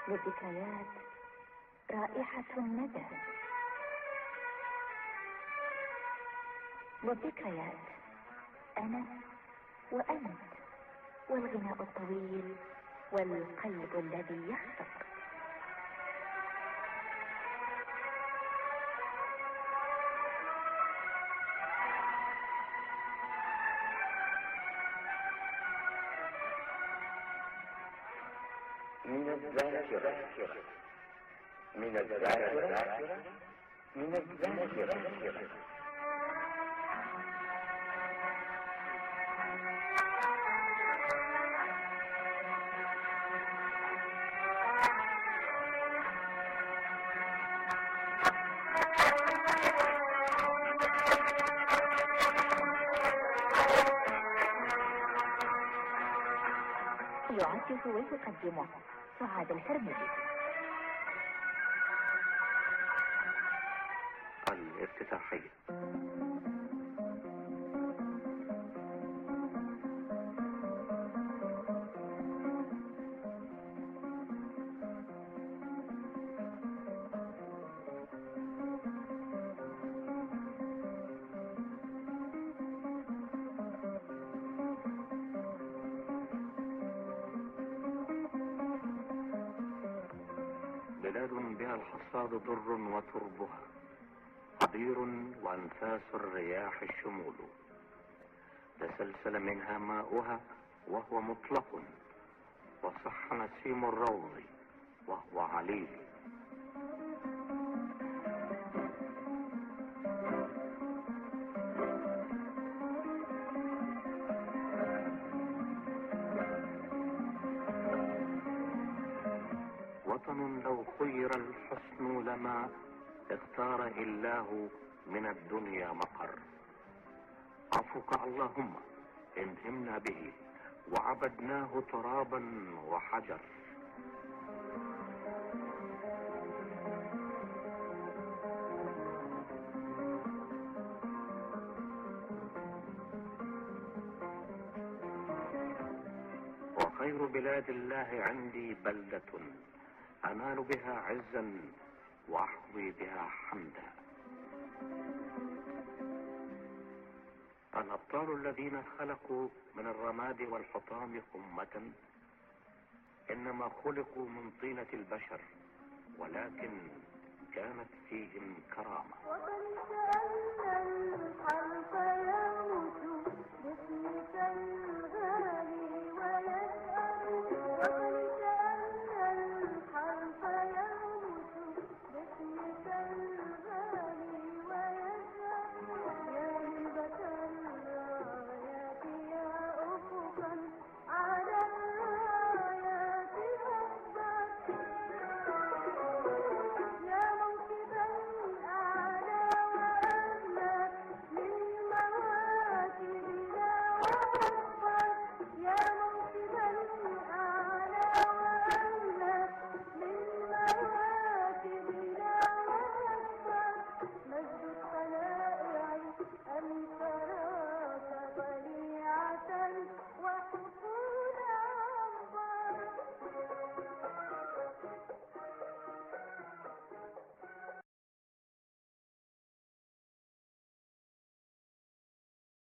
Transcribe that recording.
للذكريات رائحة الندى، للذكريات أنا وأنت والغناء الطويل والقلب الذي يخفق. من الذاكرة من الذاكرة من الذاكرة. يعزز ويقدم سعاد الحرملي. الافتتاحية. بلاد بها الحصاد ضر وتربها، قدير وانفاس الرياح الشمول، تسلسل منها ماؤها وهو مطلق، وصح نسيم الروض وهو عليل. وطن لو خير الحسن لما اختار إله من الدنيا مقر. عفوك اللهم إن همنا به وعبدناه ترابا وحجر. وخير بلاد الله عندي بلدة أنال بها عزا وأحظي بها حمدا. الأبطال الذين خلقوا من الرماد والحطام أمة إنما خلقوا من طينة البشر، ولكن كانت فيهم كرامة. وقد سألنا الحرف يموت باسمك